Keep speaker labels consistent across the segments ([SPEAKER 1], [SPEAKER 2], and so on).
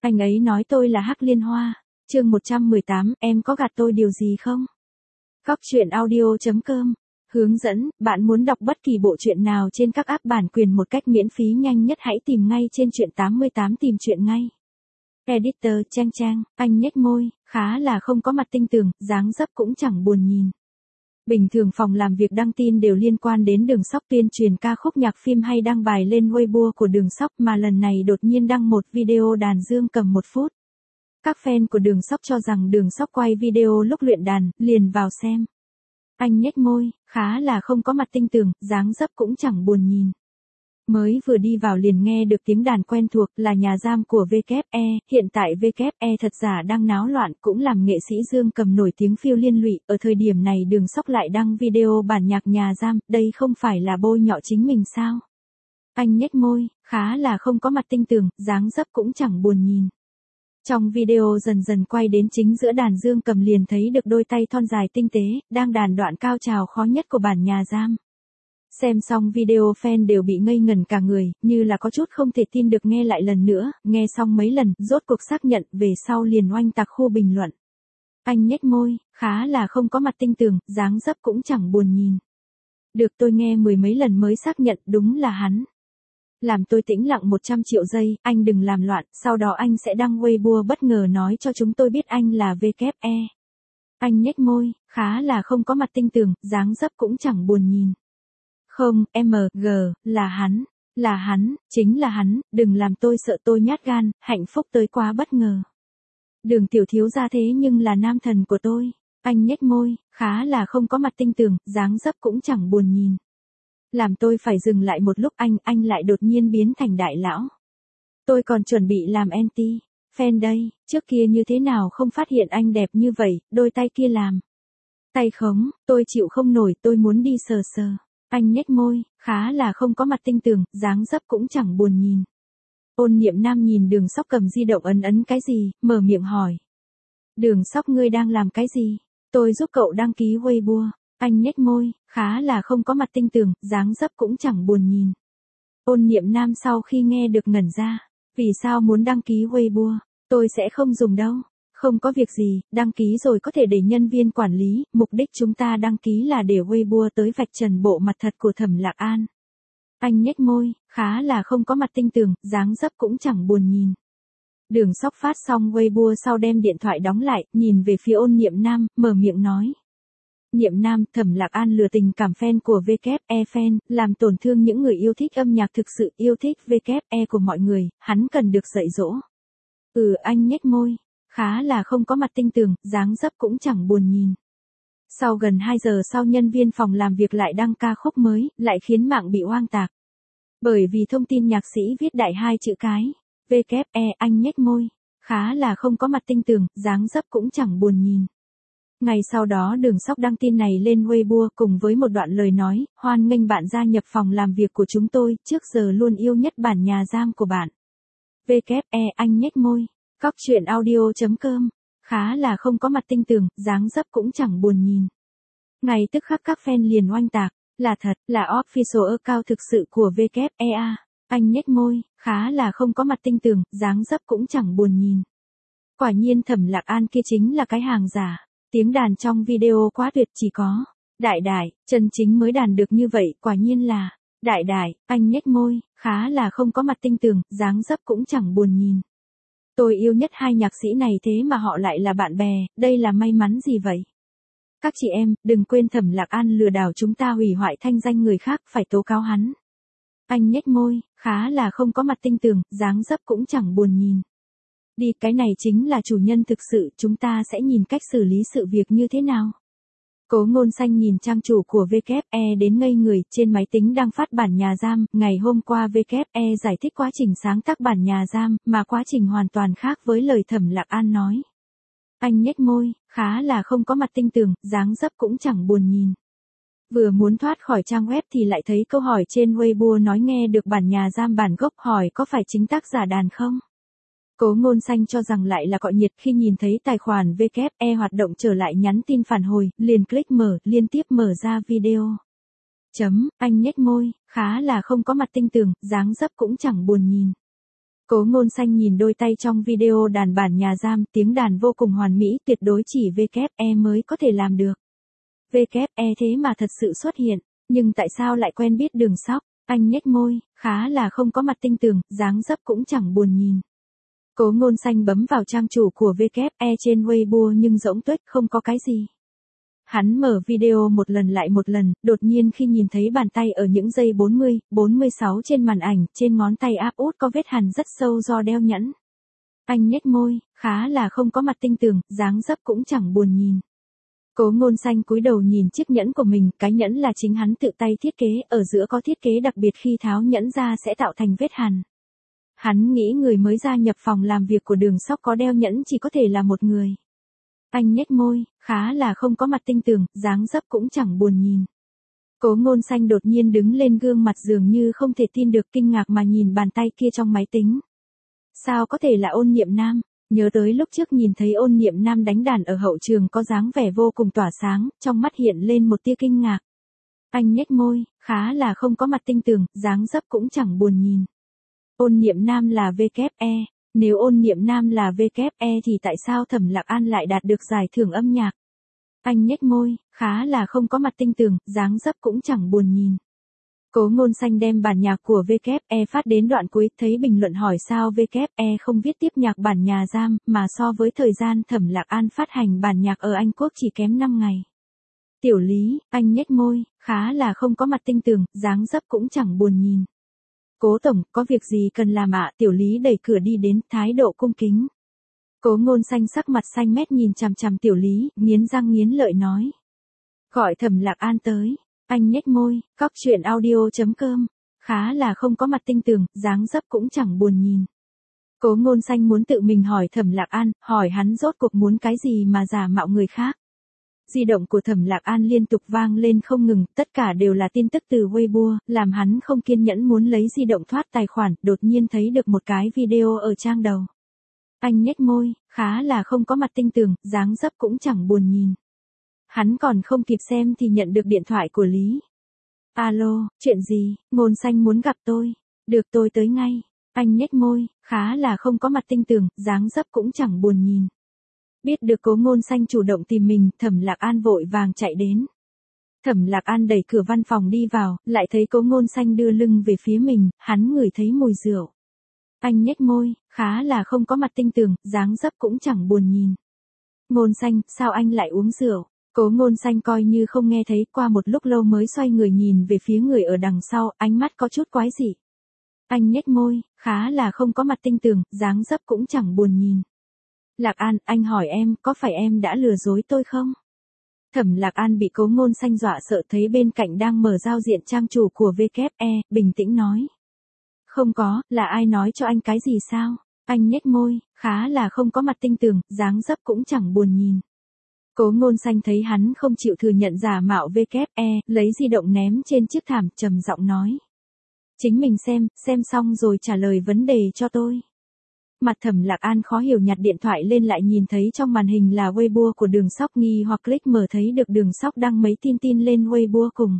[SPEAKER 1] Anh ấy nói tôi là Hắc Liên Hoa. Chương 118, em có gạt tôi điều gì không? Góc truyện audio.com. Hướng dẫn, bạn muốn đọc bất kỳ bộ truyện nào trên các app bản quyền một cách miễn phí nhanh nhất hãy tìm ngay trên truyện 88 tìm truyện ngay. Editor Trang Trang, anh nhếch môi, khá là không có mặt tinh tường, dáng dấp cũng chẳng buồn nhìn. Bình thường phòng làm việc đăng tin đều liên quan đến Đường Sóc tuyên truyền ca khúc nhạc phim hay đăng bài lên Weibo của Đường Sóc mà lần này đột nhiên đăng một video đàn dương cầm 1 phút. Các fan của Đường Sóc cho rằng Đường Sóc quay video lúc luyện đàn, liền vào xem. Anh nhếch môi, khá là không có mặt tinh tường, dáng dấp cũng chẳng buồn nhìn. Mới vừa đi vào liền nghe được tiếng đàn quen thuộc là nhà giam của WE, hiện tại WE thật giả đang náo loạn cũng làm nghệ sĩ dương cầm nổi tiếng phiêu liên lụy, ở thời điểm này Đường Sóc lại đăng video bản nhạc nhà giam, đây không phải là bôi nhọ chính mình sao? Anh nhếch môi, khá là không có mặt tinh tường, dáng dấp cũng chẳng buồn nhìn. Trong video dần dần quay đến chính giữa đàn dương cầm liền thấy được đôi tay thon dài tinh tế, đang đàn đoạn cao trào khó nhất của bản nhà giam. Xem xong video fan đều bị ngây ngẩn cả người, như là có chút không thể tin được nghe lại lần nữa, nghe xong mấy lần, rốt cuộc xác nhận, về sau liền oanh tạc khu bình luận. Anh nhếch môi, khá là không có mặt tinh tường, dáng dấp cũng chẳng buồn nhìn. Được tôi nghe 10 mấy lần mới xác nhận đúng là hắn. Làm tôi tĩnh lặng 100 triệu giây, anh đừng làm loạn, sau đó anh sẽ đăng Weibo bất ngờ nói cho chúng tôi biết anh là WE. Anh nhếch môi, khá là không có mặt tinh tường, dáng dấp cũng chẳng buồn nhìn. Không, MG, là hắn, chính là hắn, đừng làm tôi sợ tôi nhát gan, hạnh phúc tới quá bất ngờ. Đường tiểu thiếu gia thế nhưng là nam thần của tôi. Anh nhếch môi, khá là không có mặt tinh tường, dáng dấp cũng chẳng buồn nhìn. Làm tôi phải dừng lại một lúc anh lại đột nhiên biến thành đại lão. Tôi còn chuẩn bị làm anti, fan đây, trước kia như thế nào không phát hiện anh đẹp như vậy, đôi tay kia làm. Tay khống, tôi chịu không nổi, tôi muốn đi sờ sờ. Anh nhếch môi, khá là không có mặt tinh tường, dáng dấp cũng chẳng buồn nhìn. Ôn Niệm Nam nhìn Đường Sóc cầm di động ấn cái gì, mở miệng hỏi. Đường Sóc ngươi đang làm cái gì? Tôi giúp cậu đăng ký Weibo. Anh nhếch môi, khá là không có mặt tinh tường, dáng dấp cũng chẳng buồn nhìn. Ôn Niệm Nam sau khi nghe được ngẩn ra. Vì sao muốn đăng ký Weibo? Tôi sẽ không dùng đâu. Không có việc gì, đăng ký rồi có thể để nhân viên quản lý, mục đích chúng ta đăng ký là để Weibo tới vạch trần bộ mặt thật của Thẩm Lạc An. Anh nhếch môi, khá là không có mặt tinh tường, dáng dấp cũng chẳng buồn nhìn. Đường Sóc phát xong Weibo sau đem điện thoại đóng lại, nhìn về phía Ôn Niệm Nam, mở miệng nói. Niệm Nam, Thẩm Lạc An lừa tình cảm fan của WE fan, làm tổn thương những người yêu thích âm nhạc thực sự yêu thích WE của mọi người, hắn cần được dạy dỗ. Anh nhếch môi. Khá là không có mặt tinh tường, dáng dấp cũng chẳng buồn nhìn. Sau gần 2 giờ sau nhân viên phòng làm việc lại đăng ca khúc mới, lại khiến mạng bị oang tạc. Bởi vì thông tin nhạc sĩ viết đại 2 chữ cái. WE anh nhếch môi. Khá là không có mặt tinh tường, dáng dấp cũng chẳng buồn nhìn. Ngày sau đó Đường Sóc đăng tin này lên Weibo cùng với một đoạn lời nói, hoan nghênh bạn gia nhập phòng làm việc của chúng tôi, trước giờ luôn yêu nhất bản nhà giam của bạn. WE anh nhếch môi. Góc truyện audio.com. Khá là không có mặt tinh tường, dáng dấp cũng chẳng buồn nhìn. Ngay tức khắc các fan liền oanh tạc, là thật, là official account thực sự của WEA. Anh nhếch môi, khá là không có mặt tinh tường, dáng dấp cũng chẳng buồn nhìn. Quả nhiên Thẩm Lạc An kia chính là cái hàng giả. Tiếng đàn trong video quá tuyệt, chỉ có Đại Đại, chân chính mới đàn được như vậy, quả nhiên là Đại Đại. Anh nhếch môi, khá là không có mặt tinh tường, dáng dấp cũng chẳng buồn nhìn. Tôi yêu nhất hai nhạc sĩ này thế mà họ lại là bạn bè, đây là may mắn gì vậy? Các chị em, đừng quên Thẩm Lạc An lừa đảo chúng ta, hủy hoại thanh danh người khác, phải tố cáo hắn. Anh nhếch môi, khá là không có mặt tinh tường, dáng dấp cũng chẳng buồn nhìn. Đi, cái này chính là chủ nhân thực sự, chúng ta sẽ nhìn cách xử lý sự việc như thế nào. Cố Ngôn Xanh nhìn trang chủ của WE đến ngây người, trên máy tính đang phát bản nhà giam, ngày hôm qua WE giải thích quá trình sáng tác bản nhà giam, mà quá trình hoàn toàn khác với lời Thẩm Lạc An nói. Anh nhếch môi, khá là không có mặt tinh tường, dáng dấp cũng chẳng buồn nhìn. Vừa muốn thoát khỏi trang web thì lại thấy câu hỏi trên Weibo nói nghe được bản nhà giam bản gốc, hỏi có phải chính tác giả đàn không? Cố Ngôn Xanh cho rằng lại là cọ nhiệt, khi nhìn thấy tài khoản WE hoạt động trở lại nhắn tin phản hồi, liền click mở, liên tiếp mở ra video. Anh nhếch môi, khá là không có mặt tinh tường, dáng dấp cũng chẳng buồn nhìn. Cố Ngôn Xanh nhìn đôi tay trong video đàn bản nhà giam, tiếng đàn vô cùng hoàn mỹ, tuyệt đối chỉ WE mới có thể làm được. WE thế mà thật sự xuất hiện, nhưng tại sao lại quen biết Đường Sóc? Anh nhếch môi, khá là không có mặt tinh tường, dáng dấp cũng chẳng buồn nhìn. Cố Ngôn Xanh bấm vào trang chủ của WE trên Weibo nhưng rỗng tuếch không có cái gì. Hắn mở video một lần lại một lần, đột nhiên khi nhìn thấy bàn tay ở những giây 40, 46 trên màn ảnh, trên ngón tay áp út có vết hằn rất sâu do đeo nhẫn. Anh nhếch môi, khá là không có mặt tinh tường, dáng dấp cũng chẳng buồn nhìn. Cố Ngôn Xanh cúi đầu nhìn chiếc nhẫn của mình, cái nhẫn là chính hắn tự tay thiết kế, ở giữa có thiết kế đặc biệt khi tháo nhẫn ra sẽ tạo thành vết hằn. Hắn nghĩ người mới gia nhập phòng làm việc của Đường Sóc có đeo nhẫn chỉ có thể là một người. Anh nhếch môi, khá là không có mặt tinh tường, dáng dấp cũng chẳng buồn nhìn. Cố Ngôn Xanh đột nhiên đứng lên, gương mặt dường như không thể tin được, kinh ngạc mà nhìn bàn tay kia trong máy tính. Sao có thể là Ôn Niệm Nam? Nhớ tới lúc trước nhìn thấy Ôn Niệm Nam đánh đàn ở hậu trường có dáng vẻ vô cùng tỏa sáng, trong mắt hiện lên một tia kinh ngạc. Anh nhếch môi, khá là không có mặt tinh tường, dáng dấp cũng chẳng buồn nhìn. Ôn Niệm Nam là WE, nếu Ôn Niệm Nam là WE thì tại sao Thẩm Lạc An lại đạt được giải thưởng âm nhạc? Anh nhếch môi, khá là không có mặt tinh tường, dáng dấp cũng chẳng buồn nhìn. Cố Ngôn Xanh đem bản nhạc của WE phát đến đoạn cuối, thấy bình luận hỏi sao WE không viết tiếp nhạc bản nhà giam, mà so với thời gian Thẩm Lạc An phát hành bản nhạc ở Anh Quốc chỉ kém 5 ngày. Tiểu Lý, anh nhếch môi, khá là không có mặt tinh tường, dáng dấp cũng chẳng buồn nhìn. Cố tổng, có việc gì cần làm ạ? Tiểu Lý đẩy cửa đi đến, thái độ cung kính. Cố Ngôn Xanh sắc mặt xanh mét nhìn chằm chằm Tiểu Lý, nghiến răng nghiến lợi nói. Gọi Thẩm Lạc An tới. Anh nhếch môi, cóc truyện audio.com. Khá là không có mặt tinh tường, dáng dấp cũng chẳng buồn nhìn. Cố Ngôn Xanh muốn tự mình hỏi Thẩm Lạc An, hỏi hắn rốt cuộc muốn cái gì mà giả mạo người khác. Di động của Thẩm Lạc An liên tục vang lên không ngừng, tất cả đều là tin tức từ Weibo, làm hắn không kiên nhẫn muốn lấy di động thoát tài khoản, đột nhiên thấy được một cái video ở trang đầu. Anh nhếch môi, khá là không có mặt tinh tường, dáng dấp cũng chẳng buồn nhìn. Hắn còn không kịp xem thì nhận được điện thoại của Lý. Alo, chuyện gì? Ngôn Xanh muốn gặp tôi. Được, tôi tới ngay. Anh nhếch môi, khá là không có mặt tinh tường, dáng dấp cũng chẳng buồn nhìn. Biết được Cố Ngôn Xanh chủ động tìm mình, Thẩm Lạc An vội vàng chạy đến. Thẩm Lạc An đẩy cửa văn phòng đi vào, lại thấy Cố Ngôn Xanh đưa lưng về phía mình, hắn ngửi thấy mùi rượu. Anh nhếch môi, khá là không có mặt tinh tường, dáng dấp cũng chẳng buồn nhìn. Ngôn Xanh, sao anh lại uống rượu? Cố Ngôn Xanh coi như không nghe thấy, qua một lúc lâu mới xoay người nhìn về phía người ở đằng sau, ánh mắt có chút quái dị. Anh nhếch môi, khá là không có mặt tinh tường, dáng dấp cũng chẳng buồn nhìn. Lạc An, anh hỏi em, có phải em đã lừa dối tôi không? Thẩm Lạc An bị Cố Ngôn Xanh dọa sợ, thấy bên cạnh đang mở giao diện trang chủ của WE, bình tĩnh nói. Không có, là ai nói cho anh cái gì sao? Anh nhếch môi, khá là không có mặt tinh tường, dáng dấp cũng chẳng buồn nhìn. Cố Ngôn Xanh thấy hắn không chịu thừa nhận giả mạo WE, lấy di động ném trên chiếc thảm, trầm giọng nói. Chính mình xem xong rồi trả lời vấn đề cho tôi. Mặt Thẩm Lạc An khó hiểu, nhặt điện thoại lên lại nhìn thấy trong màn hình là Weibo của Đường Sóc, nghi hoặc click mở thấy được Đường Sóc đăng mấy tin lên Weibo cùng.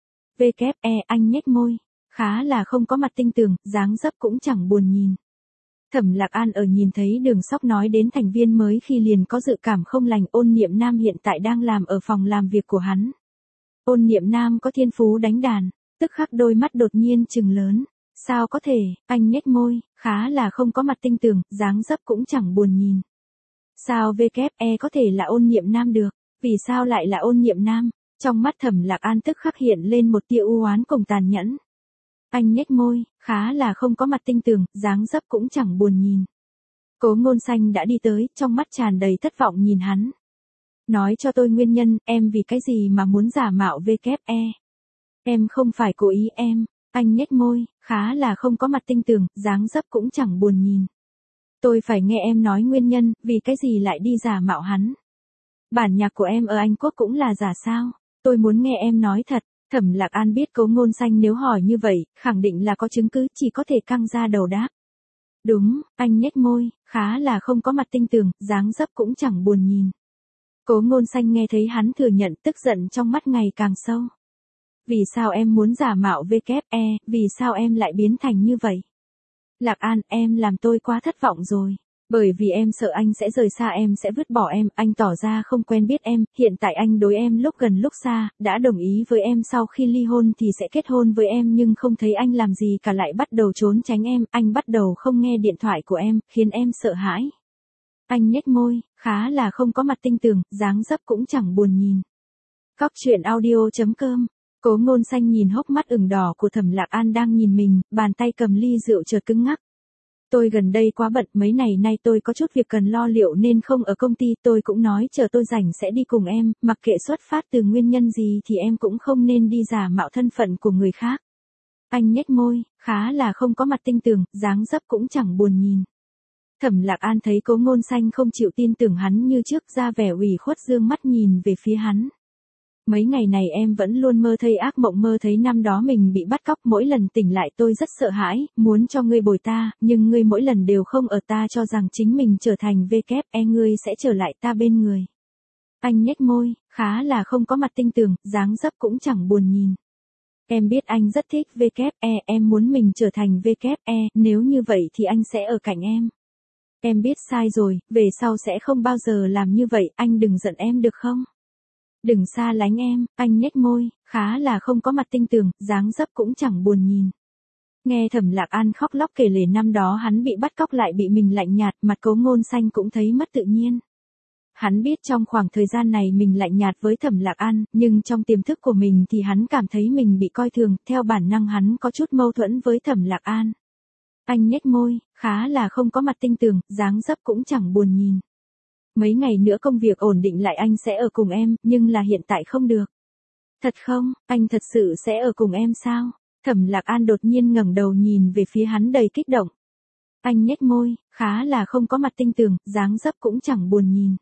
[SPEAKER 1] WE, anh nhếch môi, khá là không có mặt tinh tường, dáng dấp cũng chẳng buồn nhìn. Thẩm Lạc An ở nhìn thấy Đường Sóc nói đến thành viên mới khi liền có dự cảm không lành. Ôn Niệm Nam hiện tại đang làm ở phòng làm việc của hắn. Ôn Niệm Nam có thiên phú đánh đàn, tức khắc đôi mắt đột nhiên trừng lớn. Sao có thể? Anh nhếch môi, khá là không có mặt tinh tường, dáng dấp cũng chẳng buồn nhìn. Sao WE có thể là Ôn Niệm Nam được? Vì sao lại là Ôn Niệm Nam? Trong mắt Thẩm Lạc An tức khắc hiện lên một tia u oán cùng tàn nhẫn. Anh nhếch môi, khá là không có mặt tinh tường, dáng dấp cũng chẳng buồn nhìn. Cố Ngôn Xanh đã đi tới, trong mắt tràn đầy thất vọng nhìn hắn. Nói cho tôi nguyên nhân, em vì cái gì mà muốn giả mạo WE? Em không phải cố ý em. Anh nhếch môi, khá là không có mặt tinh tường, dáng dấp cũng chẳng buồn nhìn. Tôi phải nghe em nói nguyên nhân, vì cái gì lại đi giả mạo hắn. Bản nhạc của em ở Anh Quốc cũng là giả sao? Tôi muốn nghe em nói thật. Thẩm Lạc An biết Cố Ngôn Xanh nếu hỏi như vậy, khẳng định là có chứng cứ, chỉ có thể căng ra đầu đáp. Đúng, anh nhếch môi, khá là không có mặt tinh tường, dáng dấp cũng chẳng buồn nhìn. Cố Ngôn Xanh nghe thấy hắn thừa nhận, tức giận trong mắt ngày càng sâu. Vì sao em muốn giả mạo WE, vì sao em lại biến thành như vậy? Lạc An, em làm tôi quá thất vọng rồi. Bởi vì em sợ anh sẽ rời xa em sẽ vứt bỏ em, anh tỏ ra không quen biết em, hiện tại anh đối em lúc gần lúc xa, đã đồng ý với em sau khi ly hôn thì sẽ kết hôn với em nhưng không thấy anh làm gì cả lại bắt đầu trốn tránh em, anh bắt đầu không nghe điện thoại của em, khiến em sợ hãi. Anh nhếch môi, khá là không có mặt tinh tường, dáng dấp cũng chẳng buồn nhìn. Cóc truyện audio.com. Cố Ngôn Xanh nhìn hốc mắt ửng đỏ của Thẩm Lạc An đang nhìn mình, bàn tay cầm ly rượu chợt cứng ngắc. Tôi gần đây quá bận, mấy ngày nay tôi có chút việc cần lo liệu nên không ở công ty, tôi cũng nói chờ tôi rảnh sẽ đi cùng em, mặc kệ xuất phát từ nguyên nhân gì thì em cũng không nên đi giả mạo thân phận của người khác. Anh nhếch môi, khá là không có mặt tinh tường, dáng dấp cũng chẳng buồn nhìn. Thẩm Lạc An thấy Cố Ngôn Xanh không chịu tin tưởng hắn như trước, ra vẻ ủy khuất dương mắt nhìn về phía hắn. Mấy ngày này em vẫn luôn mơ thấy ác mộng, mơ thấy năm đó mình bị bắt cóc, mỗi lần tỉnh lại tôi rất sợ hãi, muốn cho ngươi bồi ta, nhưng ngươi mỗi lần đều không ở, ta cho rằng chính mình trở thành VKE ngươi sẽ trở lại ta bên người. Anh nhếch môi, khá là không có mặt tinh tường, dáng dấp cũng chẳng buồn nhìn. Em biết anh rất thích VKE, em muốn mình trở thành VKE, nếu như vậy thì anh sẽ ở cạnh em. Em biết sai rồi, về sau sẽ không bao giờ làm như vậy, anh đừng giận em được không? Đừng xa lánh em, anh nhếch môi, khá là không có mặt tinh tường, dáng dấp cũng chẳng buồn nhìn. Nghe Thẩm Lạc An khóc lóc kể lể năm đó hắn bị bắt cóc lại bị mình lạnh nhạt, mặt Cố Ngôn Xanh cũng thấy mất tự nhiên. Hắn biết trong khoảng thời gian này mình lạnh nhạt với Thẩm Lạc An, nhưng trong tiềm thức của mình thì hắn cảm thấy mình bị coi thường, theo bản năng hắn có chút mâu thuẫn với Thẩm Lạc An. Anh nhếch môi, khá là không có mặt tinh tường, dáng dấp cũng chẳng buồn nhìn. Mấy ngày nữa công việc ổn định lại anh sẽ ở cùng em, nhưng là hiện tại không được. Thật không, anh thật sự sẽ ở cùng em sao? Thẩm Lạc An đột nhiên ngẩng đầu nhìn về phía hắn đầy kích động. Anh nhếch môi, khá là không có mặt tinh tường, dáng dấp cũng chẳng buồn nhìn.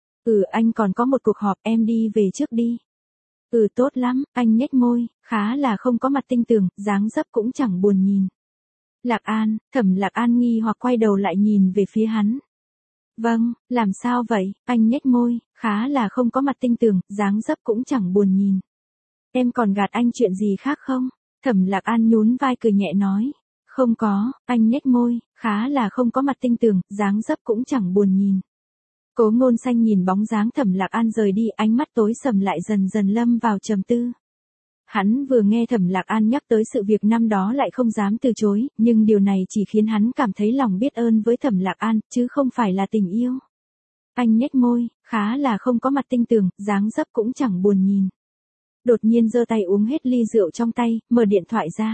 [SPEAKER 1] Anh còn có một cuộc họp, em đi về trước đi. Tốt lắm, anh nhếch môi, khá là không có mặt tinh tường, dáng dấp cũng chẳng buồn nhìn. Lạc An, Thẩm Lạc An nghi hoặc quay đầu lại nhìn về phía hắn. Vâng, làm sao vậy? Anh nhếch môi, khá là không có mặt tinh tường, dáng dấp cũng chẳng buồn nhìn. Em còn gạt anh chuyện gì khác không? Thẩm Lạc An nhún vai cười nhẹ nói. Không có, anh nhếch môi, khá là không có mặt tinh tường, dáng dấp cũng chẳng buồn nhìn. Cố Ngôn Xanh nhìn bóng dáng Thẩm Lạc An rời đi, ánh mắt tối sầm lại dần dần lâm vào trầm tư. Hắn vừa nghe Thẩm Lạc An nhắc tới sự việc năm đó lại không dám từ chối, nhưng điều này chỉ khiến hắn cảm thấy lòng biết ơn với Thẩm Lạc An, chứ không phải là tình yêu. Anh nhếch môi, khá là không có mặt tinh tường, dáng dấp cũng chẳng buồn nhìn. Đột nhiên giơ tay uống hết ly rượu trong tay, mở điện thoại ra.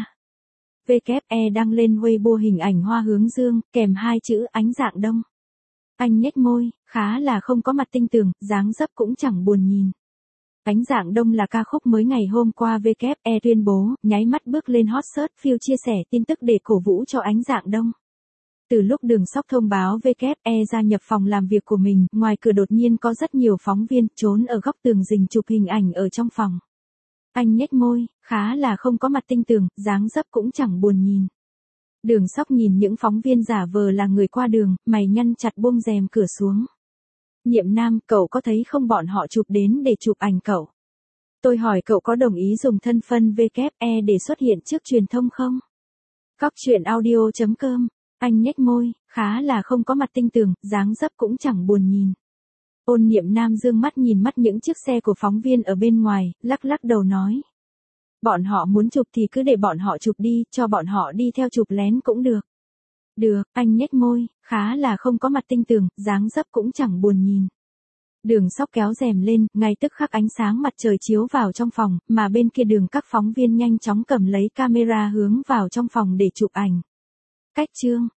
[SPEAKER 1] VKE đăng lên Weibo hình ảnh hoa hướng dương, kèm hai chữ ánh dạng đông. Anh nhếch môi, khá là không có mặt tinh tường, dáng dấp cũng chẳng buồn nhìn. Ánh dạng đông là ca khúc mới ngày hôm qua VKE tuyên bố, nháy mắt bước lên hot search phiêu chia sẻ tin tức để cổ vũ cho ánh dạng đông. Từ lúc Đường Sóc thông báo VKE gia nhập phòng làm việc của mình, ngoài cửa đột nhiên có rất nhiều phóng viên trốn ở góc tường rình chụp hình ảnh ở trong phòng. Anh nhếch môi, khá là không có mặt tinh tường, dáng dấp cũng chẳng buồn nhìn. Đường Sóc nhìn những phóng viên giả vờ là người qua đường, mày nhăn chặt buông rèm cửa xuống. Nhiệm Nam, cậu có thấy không bọn họ chụp đến để chụp ảnh cậu? Tôi hỏi cậu có đồng ý dùng thân phận VKE để xuất hiện trước truyền thông không? Cóc truyện audio.com. Anh nhếch môi, khá là không có mặt tinh tường, dáng dấp cũng chẳng buồn nhìn. Ôn Niệm Nam dương mắt nhìn mắt những chiếc xe của phóng viên ở bên ngoài, lắc lắc đầu nói. Bọn họ muốn chụp thì cứ để bọn họ chụp đi, cho bọn họ đi theo chụp lén cũng được. Được, anh nhếch môi, khá là không có mặt tinh tường, dáng dấp cũng chẳng buồn nhìn. Đường Sóc kéo rèm lên, ngay tức khắc ánh sáng mặt trời chiếu vào trong phòng, mà bên kia đường các phóng viên nhanh chóng cầm lấy camera hướng vào trong phòng để chụp ảnh. Cách chương